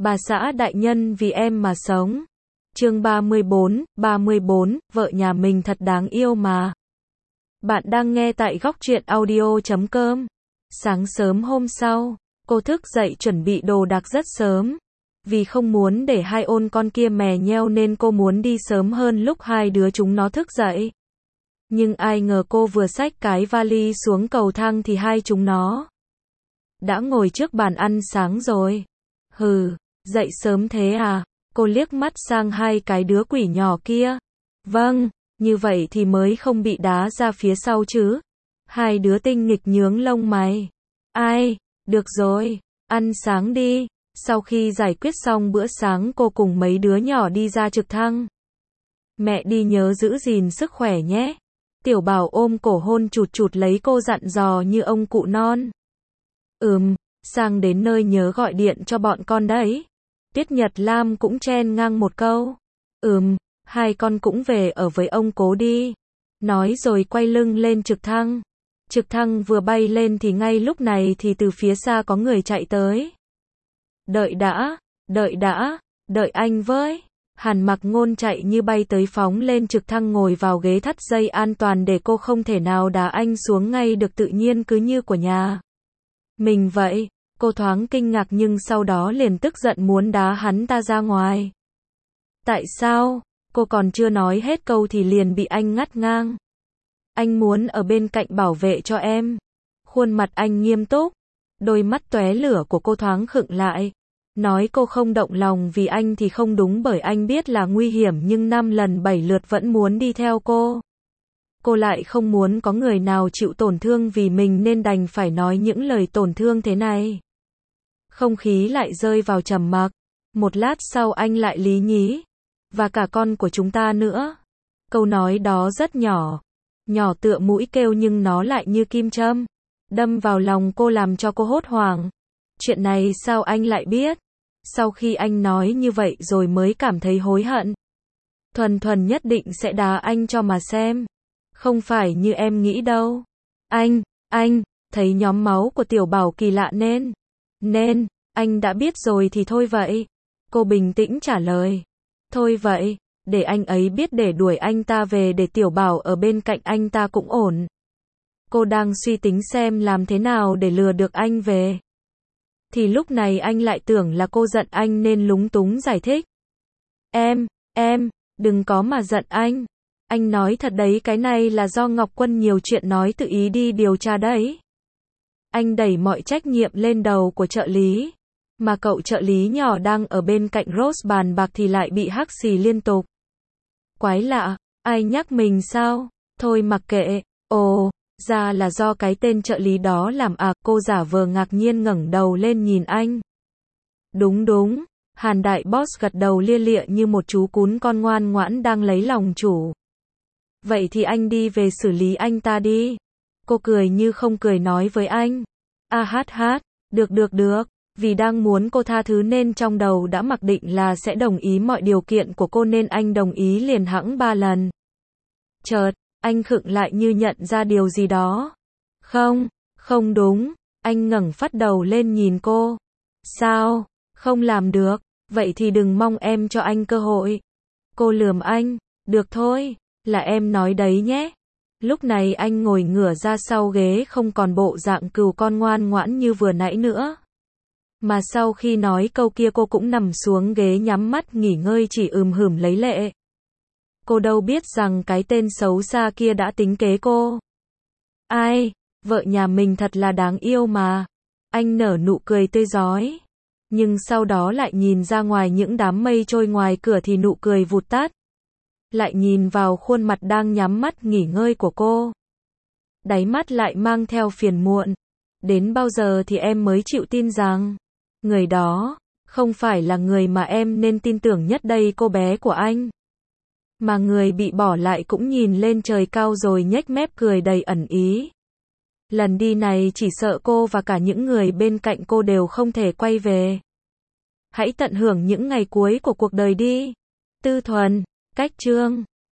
Bà xã đại nhân vì em mà sống. Chương 34, vợ nhà mình thật đáng yêu mà. Bạn đang nghe tại góc truyện audio.com. Sáng sớm hôm sau, cô thức dậy chuẩn bị đồ đạc rất sớm. Vì không muốn để hai ôn con kia mè nheo nên cô muốn đi sớm hơn lúc hai đứa chúng nó thức dậy. Nhưng ai ngờ cô vừa xách cái vali xuống cầu thang thì hai chúng nó đã ngồi trước bàn ăn sáng rồi. Hừ, dậy sớm thế à? Cô liếc mắt sang hai cái đứa quỷ nhỏ kia. Vâng, như vậy thì mới không bị đá ra phía sau chứ. Hai đứa tinh nghịch nhướng lông mày. Ai, được rồi, ăn sáng đi. Sau khi giải quyết xong bữa sáng cô cùng mấy đứa nhỏ đi ra trực thăng. Mẹ đi nhớ giữ gìn sức khỏe nhé. Tiểu Bảo ôm cổ hôn chụt chụt lấy cô dặn dò như ông cụ non. Sang đến nơi nhớ gọi điện cho bọn con đấy. Tiết Nhật Lam cũng chen ngang một câu. Hai con cũng về ở với ông cố đi. Nói rồi quay lưng lên trực thăng. Trực thăng vừa bay lên thì ngay lúc này thì từ phía xa có người chạy tới. Đợi đã, đợi anh với. Hàn Mặc Ngôn chạy như bay tới phóng lên trực thăng ngồi vào ghế thắt dây an toàn để cô không thể nào đá anh xuống ngay được tự nhiên cứ như của nhà mình vậy. Cô thoáng kinh ngạc nhưng sau đó liền tức giận muốn đá hắn ta ra ngoài. Tại sao? Cô còn chưa nói hết câu thì liền bị anh ngắt ngang. Anh muốn ở bên cạnh bảo vệ cho em. Khuôn mặt anh nghiêm túc. Đôi mắt tóe lửa của cô thoáng khựng lại. Nói cô không động lòng vì anh thì không đúng bởi anh biết là nguy hiểm nhưng 5 lần 7 lượt vẫn muốn đi theo cô. Cô lại không muốn có người nào chịu tổn thương vì mình nên đành phải nói những lời tổn thương thế này. Không khí lại rơi vào trầm mặc. Một lát sau anh lại lý nhí. Và cả con của chúng ta nữa. Câu nói đó rất nhỏ. Nhỏ tựa mũi kêu nhưng nó lại như kim châm. Đâm vào lòng cô làm cho cô hốt hoảng. Chuyện này sao anh lại biết? Sau khi anh nói như vậy rồi mới cảm thấy hối hận. Thuần nhất định sẽ đá anh cho mà xem. Không phải như em nghĩ đâu. Anh, thấy nhóm máu của Tiểu Bảo kỳ lạ nên, anh đã biết rồi thì thôi vậy. Cô bình tĩnh trả lời. Thôi vậy, để anh ấy biết để đuổi anh ta về để Tiểu Bảo ở bên cạnh anh ta cũng ổn. Cô đang suy tính xem làm thế nào để lừa được anh về. Thì lúc này anh lại tưởng là cô giận anh nên lúng túng giải thích. Em, đừng có mà giận anh. Anh nói thật đấy, cái này là do Ngọc Quân nhiều chuyện nói tự ý đi điều tra đấy. Anh đẩy mọi trách nhiệm lên đầu của trợ lý. Mà cậu trợ lý nhỏ đang ở bên cạnh Rose bàn bạc thì lại bị hắc xì liên tục. Quái lạ, ai nhắc mình sao? Thôi mặc kệ. Ồ, ra là do cái tên trợ lý đó làm à? Cô giả vờ ngạc nhiên ngẩng đầu lên nhìn anh. Đúng. Hàn đại boss gật đầu lia lịa như một chú cún con ngoan ngoãn đang lấy lòng chủ. Vậy thì anh đi về xử lý anh ta đi. Cô cười như không cười nói với anh. Được. Vì đang muốn cô tha thứ nên trong đầu đã mặc định là sẽ đồng ý mọi điều kiện của cô nên anh đồng ý liền hẵng 3 lần. Chợt, anh khựng lại như nhận ra điều gì đó. Không đúng. Anh ngẩng phát đầu lên nhìn cô. Sao? Không làm được. Vậy thì đừng mong em cho anh cơ hội. Cô lườm anh. Được thôi, là em nói đấy nhé. Lúc này anh ngồi ngửa ra sau ghế không còn bộ dạng cừu con ngoan ngoãn như vừa nãy nữa. Mà sau khi nói câu kia cô cũng nằm xuống ghế nhắm mắt nghỉ ngơi chỉ hửm lấy lệ. Cô đâu biết rằng cái tên xấu xa kia đã tính kế cô. Ai, vợ nhà mình thật là đáng yêu mà. Anh nở nụ cười tươi rói. Nhưng sau đó lại nhìn ra ngoài những đám mây trôi ngoài cửa thì nụ cười vụt tắt. Lại nhìn vào khuôn mặt đang nhắm mắt nghỉ ngơi của cô. Đáy mắt lại mang theo phiền muộn. Đến bao giờ thì em mới chịu tin rằng người đó không phải là người mà em nên tin tưởng nhất đây cô bé của anh. Mà người bị bỏ lại cũng nhìn lên trời cao rồi nhếch mép cười đầy ẩn ý. Lần đi này chỉ sợ cô và cả những người bên cạnh cô đều không thể quay về. Hãy tận hưởng những ngày cuối của cuộc đời đi. Tư Thuần, Cách Chương